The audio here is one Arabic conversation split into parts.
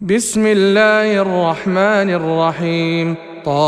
بسم الله الرحمن الرحيم.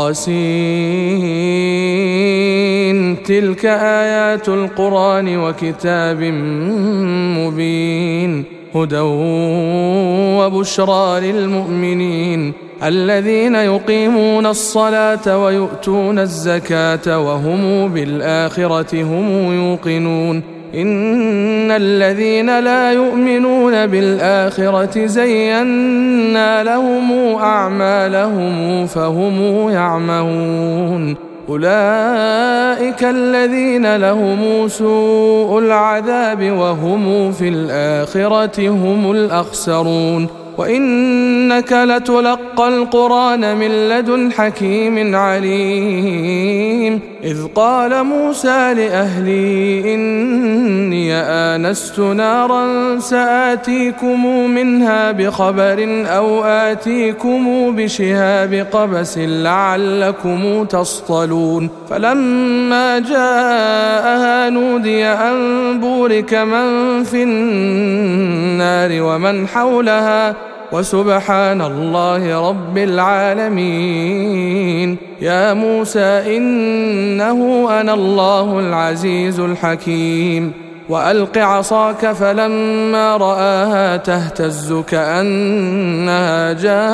طاسين. تلك آيات القرآن وكتاب مبين، هدى وبشرى للمؤمنين الذين يقيمون الصلاة ويؤتون الزكاة وهم بالآخرة هم يوقنون. إن الذين لا يؤمنون بالآخرة زينا لهم أعمالهم فهم يعمهون. أولئك الذين لهم سوء العذاب وهم في الآخرة هم الأخسرون. وإنك لتلقى القرآن من لدن حكيم عليم. إذ قال موسى لأهله إني آنست نارا سآتيكم منها بخبر أو آتيكم بشهاب قبس لعلكم تصطلون. فلما جاءها نودي أن بورك من في النار ومن حولها وسبحان الله رب العالمين. يا موسى إنه أنا الله العزيز الحكيم. وألق عصاك فلما رآها تهتز كأنها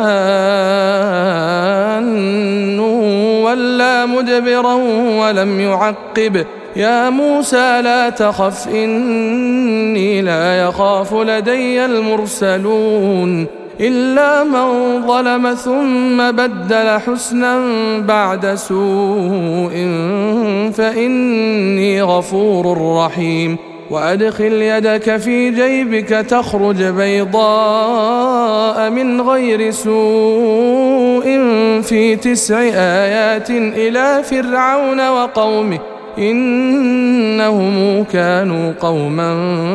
جان ولا مدبرا ولم يعقب. يا موسى لا تخف إني لا يخاف لدي المرسلون. إلا من ظلم ثم بدل حسنا بعد سوء فإني غفور رحيم. وأدخل يدك في جيبك تخرج بيضاء من غير سوء في 9 آيات إلى فرعون وقومه إنهم كانوا قوما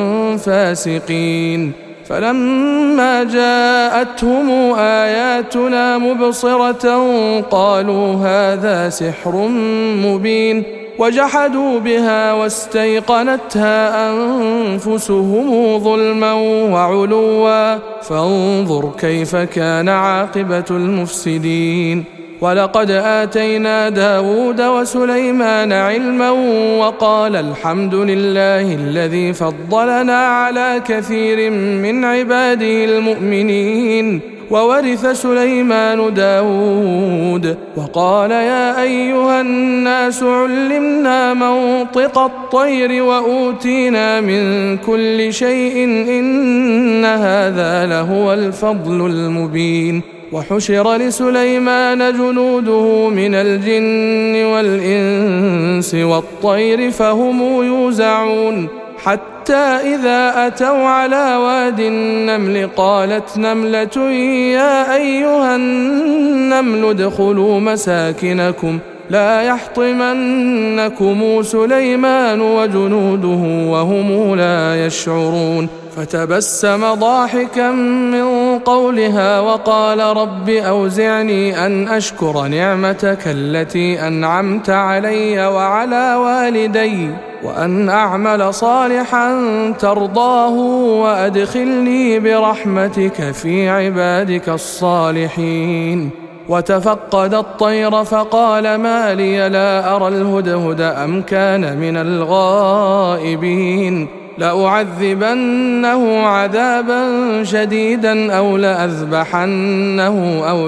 فاسقين. فلما جاءتهم آياتنا مبصرة قالوا هذا سحر مبين. وجحدوا بها واستيقنتها أنفسهم ظلما وعلوا فانظر كيف كان عاقبة المفسدين. ولقد آتينا داود وسليمان علما وقال الحمد لله الذي فضلنا على كثير من عباده المؤمنين. وورث سليمان داود وقال يا أيها الناس علمنا منطق الطير وأوتينا من كل شيء إن هذا لهو الفضل المبين. وحشر لسليمان جنوده من الجن والإنس والطير فهم يوزعون. حتى إذا أتوا على واد النمل قالت نملة يا أيها النمل ادخلوا مساكنكم لا يحطمنكم سليمان وجنوده وهم لا يشعرون. فتبسم ضاحكا من قولها وقال رب أوزعني أن أشكر نعمتك التي أنعمت علي وعلى والدي وأن أعمل صالحا ترضاه وأدخلني برحمتك في عبادك الصالحين. وتفقد الطير فقال ما لي لا أرى الهدهد أم كان من الغائبين. لأعذبنه عذابا شديدا أو لأذبحنه أو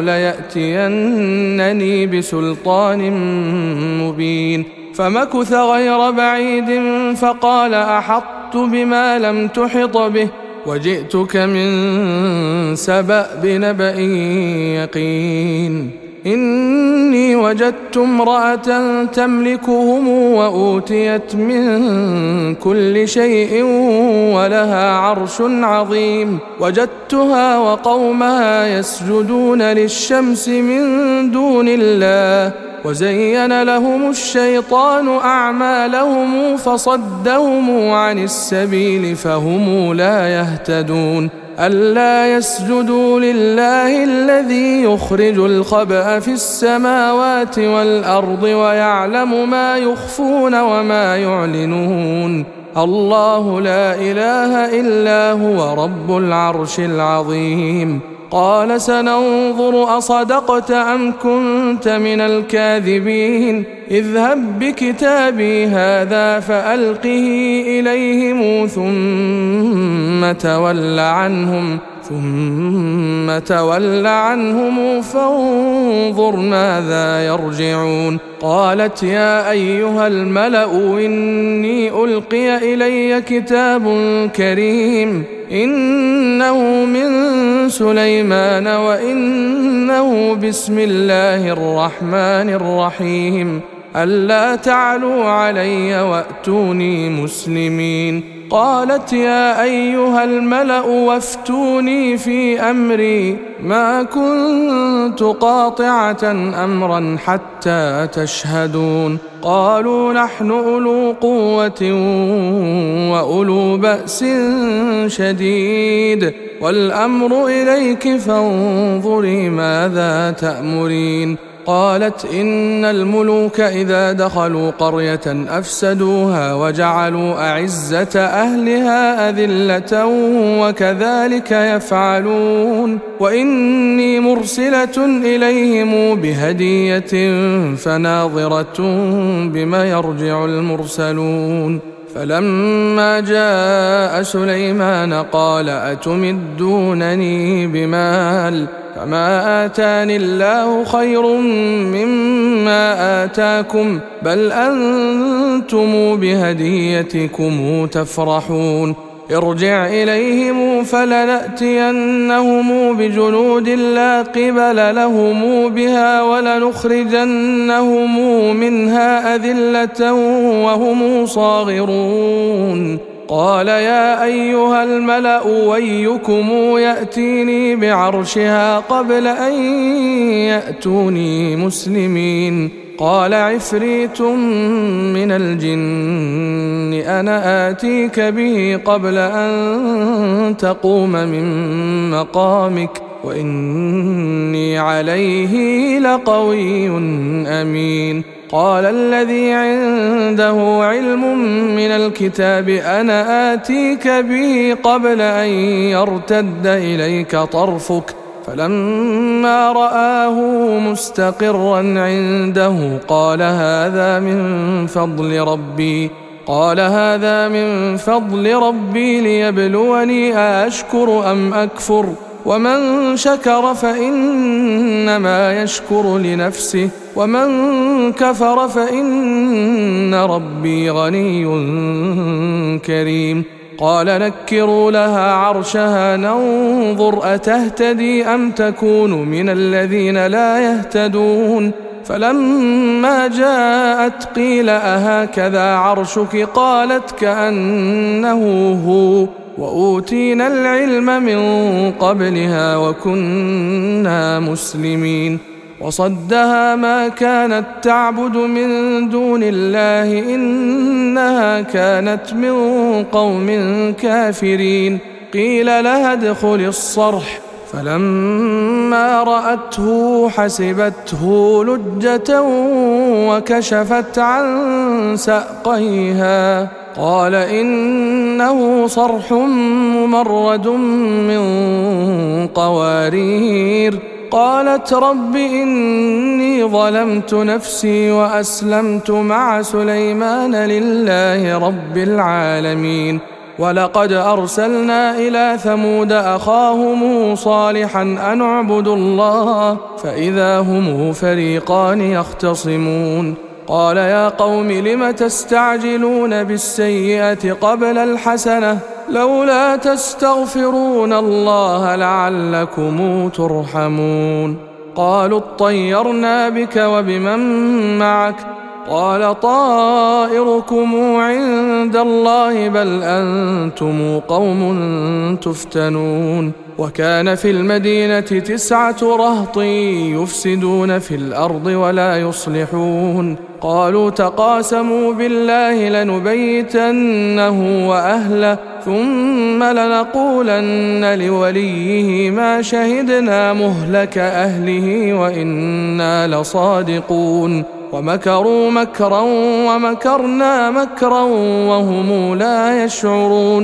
ليأتينني بسلطان مبين. فمكث غير بعيد فقال أحطت بما لم تحط به وجئتك من سبأ بنبأ يقين. إني وجدت امرأة تملكهم وأوتيت من كل شيء ولها عرش عظيم. وجدتها وقومها يسجدون للشمس من دون الله وزين لهم الشيطان أعمالهم فصدهم عن السبيل فهم لا يهتدون. ألا يسجدوا لله الذي يخرج الخبأ في السماوات والأرض ويعلم ما يخفون وما يعلنون. الله لا إله إلا هو رب العرش العظيم. قال سننظر أصدقت أم كنت من الكاذبين اذهب بكتابي هذا فألقه إليهم ثم تول عنهم فانظر ماذا يرجعون. قالت يا أيها الملأ إني ألقي إلي كتاب كريم إنه من سليمان وإنه بسم الله الرحمن الرحيم ألا تعلوا علي وأتوني مسلمين. قالت يا أيها الملأ وافتوني في أمري ما كنت قاطعة أمرا حتى تشهدون. قالوا نحن أولو قوة وأولو بأس شديد والأمر إليك فانظري ماذا تأمرين. قالت إن الملوك إذا دخلوا قرية أفسدوها وجعلوا أعزة أهلها أذلة وكذلك يفعلون وإني مرسلة إليهم بهدية فناظرة بما يرجع المرسلون. فلما جاء سليمان قال أتمدونني بمال فما آتاني الله خير مما آتاكم بل أنتم بهديتكم تفرحون. ارجع إليهم فلنأتينهم بجنود لا قبل لهم بها ولنخرجنهم منها أذلة وهم صاغرون. قال يا أيها الملأ ويكم يأتيني بعرشها قبل أن يأتوني مسلمين. قال عفريت من الجن أنا آتيك به قبل أن تقوم من مقامك وإني عليه لقوي أمين. قال الذي عنده علم من الكتاب أنا آتيك به قبل أن يرتد إليك طرفك فلما رآه مستقرا عنده قال هذا من فضل ربي ليبلوني أشكر أم أكفر ومن شكر فإنما يشكر لنفسه ومن كفر فإن ربي غني كريم. قال نكروا لها عرشها ننظر أتهتدي أم تكون من الذين لا يهتدون. فلما جاءت قيل أهكذا عرشك قالت كأنه هو وأوتينا العلم من قبلها وكنا مسلمين. وصدها ما كانت تعبد من دون الله إنها كانت من قوم كافرين. قيل لها ادخل الصرح فلما رأته حسبته لجة وكشفت عن ساقيها قال إنه صرح ممرد من قوارير. قالت رب إني ظلمت نفسي وأسلمت مع سليمان لله رب العالمين. ولقد أرسلنا إلى ثمود أخاهم صالحا أن اعبدوا الله فإذا هم فريقان يختصمون. قال يا قوم لم تستعجلون بالسيئة قبل الحسنة لولا تستغفرون الله لعلكم ترحمون. قالوا اطيرنا بك وبمن معك قال طائركم عند الله بل أنتم قوم تفتنون. وكان في المدينة 9 رهط يفسدون في الأرض ولا يصلحون. قالوا تقاسموا بالله لنبيتنه وأهله ثم لنقولن لوليه ما شهدنا مهلك أهله وإنا لصادقون. ومكروا مكرا ومكرنا مكرا وهم لا يشعرون.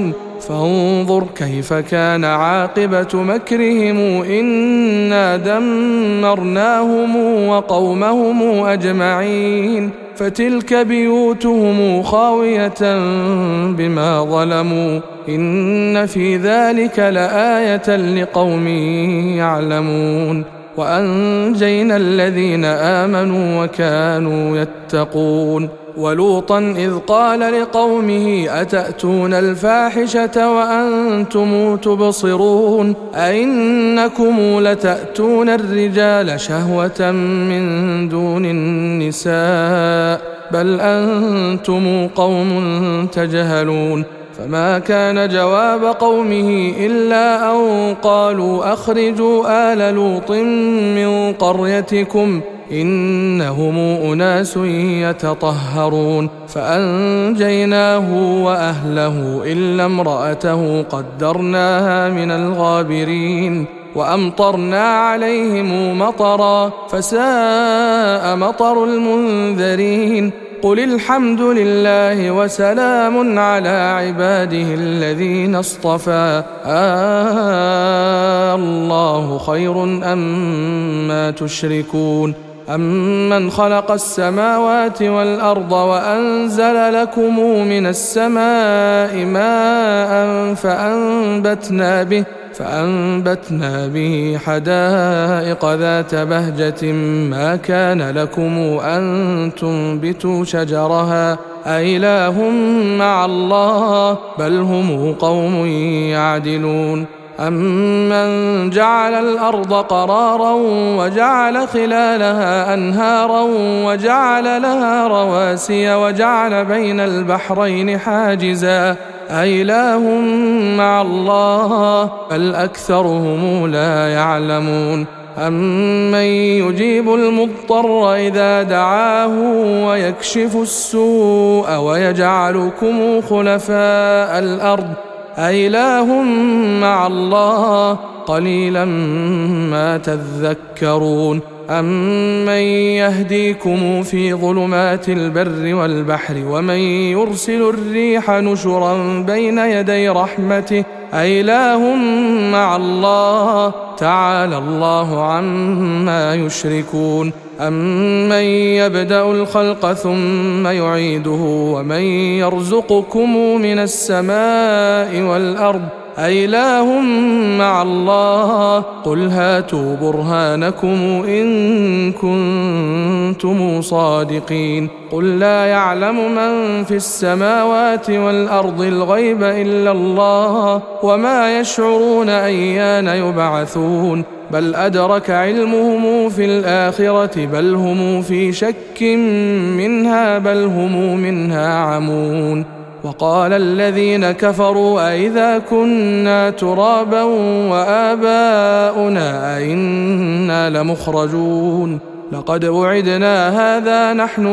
فانظر كيف كان عاقبة مكرهم إنا دمرناهم وقومهم أجمعين فتلك بيوتهم خاوية بما ظلموا إن في ذلك لآية لقوم يعلمون وأنجينا الذين آمنوا وكانوا يتقون ولوطا إذ قال لقومه أتأتون الفاحشة وأنتم تبصرون أئنكم لتأتون الرجال شهوة من دون النساء بل أنتم قوم تجهلون فما كان جواب قومه إلا أن قالوا أخرجوا آل لوط من قريتكم إنهم أناس يتطهرون فأنجيناه وأهله إلا امرأته قدرناها من الغابرين وأمطرنا عليهم مطرا فساء مطر المنذرين قل الحمد لله وسلام على عباده الذين اصطفى الله خير أما تشركون أمن خلق السماوات والأرض وأنزل لكم من السماء ماء فأنبتنا به حدائق ذات بهجة ما كان لكم أن تنبتوا شجرها أإله مع الله بل هم قوم يعدلون أمن جعل الأرض قرارا وجعل خلالها أنهارا وجعل لها رواسي وجعل بين البحرين حاجزا أإله مع الله بل أكثرهم لا يعلمون أمن يجيب المضطر إذا دعاه ويكشف السوء ويجعلكم خلفاء الأرض أإله مع الله قليلا ما تذكرون أمن يهديكم في ظلمات البر والبحر ومن يرسل الريح نشرا بين يدي رحمته أإله مع الله تعالى الله عما يشركون أمن يبدأ الخلق ثم يعيده ومن يرزقكم من السماء والأرض أإله مع الله قل هاتوا برهانكم إن كنتم صادقين قل لا يعلم من في السماوات والأرض الغيب إلا الله وما يشعرون أيان يبعثون بل أدرك علمهم في الآخرة بل هم في شك منها بل هم منها عمون وقال الذين كفروا أئذا كنا ترابا وآباؤنا أئنا لمخرجون لقد وعدنا هذا نحن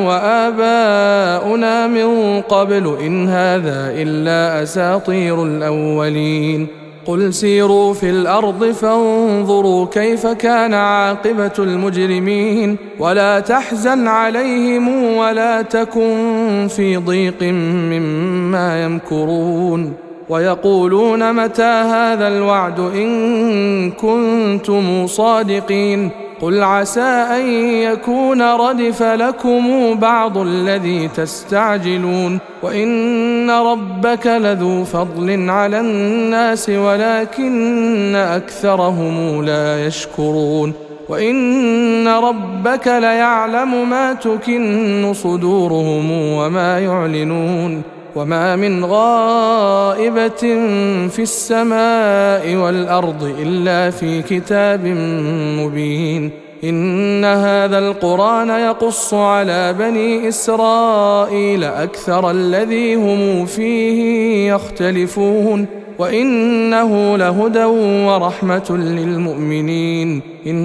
وآباؤنا من قبل إن هذا إلا أساطير الأولين قل سيروا في الأرض فانظروا كيف كان عاقبة المجرمين ولا تحزن عليهم ولا تكن في ضيق مما يمكرون ويقولون متى هذا الوعد إن كنتم صادقين قل عسى أن يكون ردف لكم بعض الذي تستعجلون وإن ربك لذو فضل على الناس ولكن أكثرهم لا يشكرون وإن ربك ليعلم ما تكن صدورهم وما يعلنون وما من غائبة في السماء والأرض إلا في كتاب مبين إن هذا القرآن يقص على بني إسرائيل أكثر الذي هم فيه يختلفون وإنه لهدى ورحمة للمؤمنين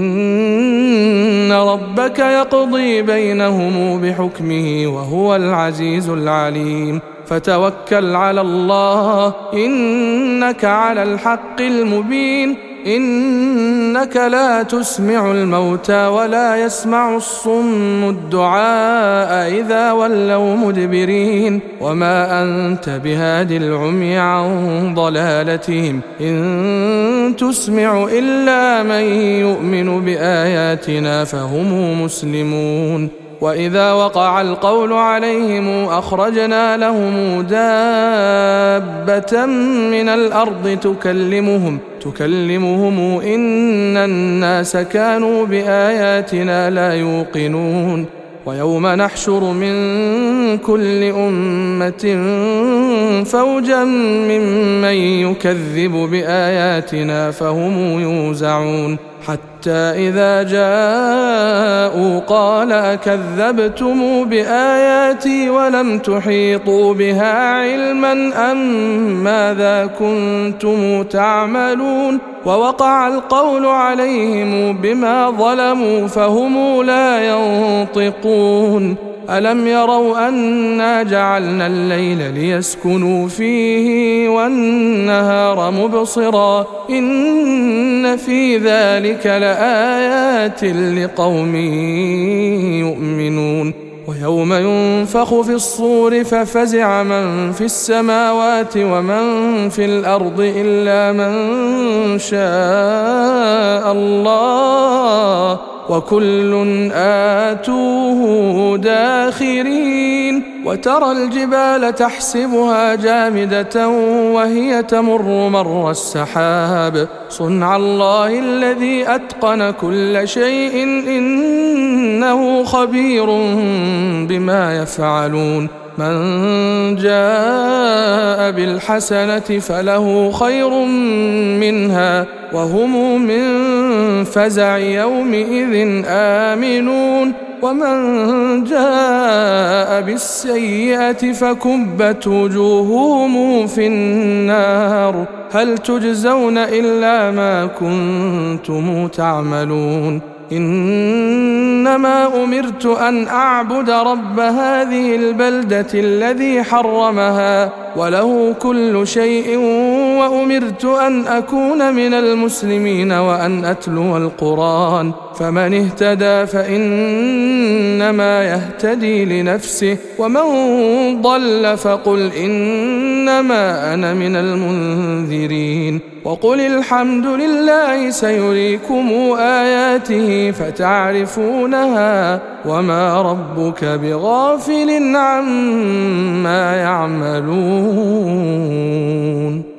إن ربك يقضي بينهم بحكمه وهو العزيز العليم فتوكل على الله إنك على الحق المبين إنك لا تسمع الموتى ولا يسمع الصم الدعاء إذا ولوا مدبرين وما أنت بهاد العمي عن ضلالتهم إن تسمع إلا من يؤمن بآياتنا فهم مسلمون وإذا وقع القول عليهم أخرجنا لهم دابة من الأرض تكلمهم إن الناس كانوا بآياتنا لا يوقنون ويوم نحشر من كل أمة فوجا ممن يكذب بآياتنا فهم يوزعون حتى إذا جاءوا قال أكذبتم بآياتي ولم تحيطوا بها علما أم ماذا كنتم تعملون ووقع القول عليهم بما ظلموا فهم لا ينطقون ألم يروا أنا جعلنا الليل ليسكنوا فيه والنهار مبصرا إن في ذلك لآيات لقوم يؤمنون ويوم ينفخ في الصور ففزع من في السماوات ومن في الأرض إلا من شاء الله وكل آتوه داخرين وترى الجبال تحسبها جامدة وهي تمر مر السحاب صنع الله الذي أتقن كل شيء إنه خبير بما يفعلون من جاء بالحسنة فله خير منها وهم من فزع يومئذ آمنون ومن جاء بالسيئة فكبت وجوههم في النار هل تجزون إلا ما كنتم تعملون إنما أمرت أن أعبد رب هذه البلدة الذي حرمها وله كل شيء وأمرت أن أكون من المسلمين وأن أتلو القرآن فمن اهتدى فإنما يهتدي لنفسه ومن ضل فقل إنما أنا من المنذرين وقل الحمد لله سيريكم آياته فتعرفونها وما ربك بغافل عما يعملون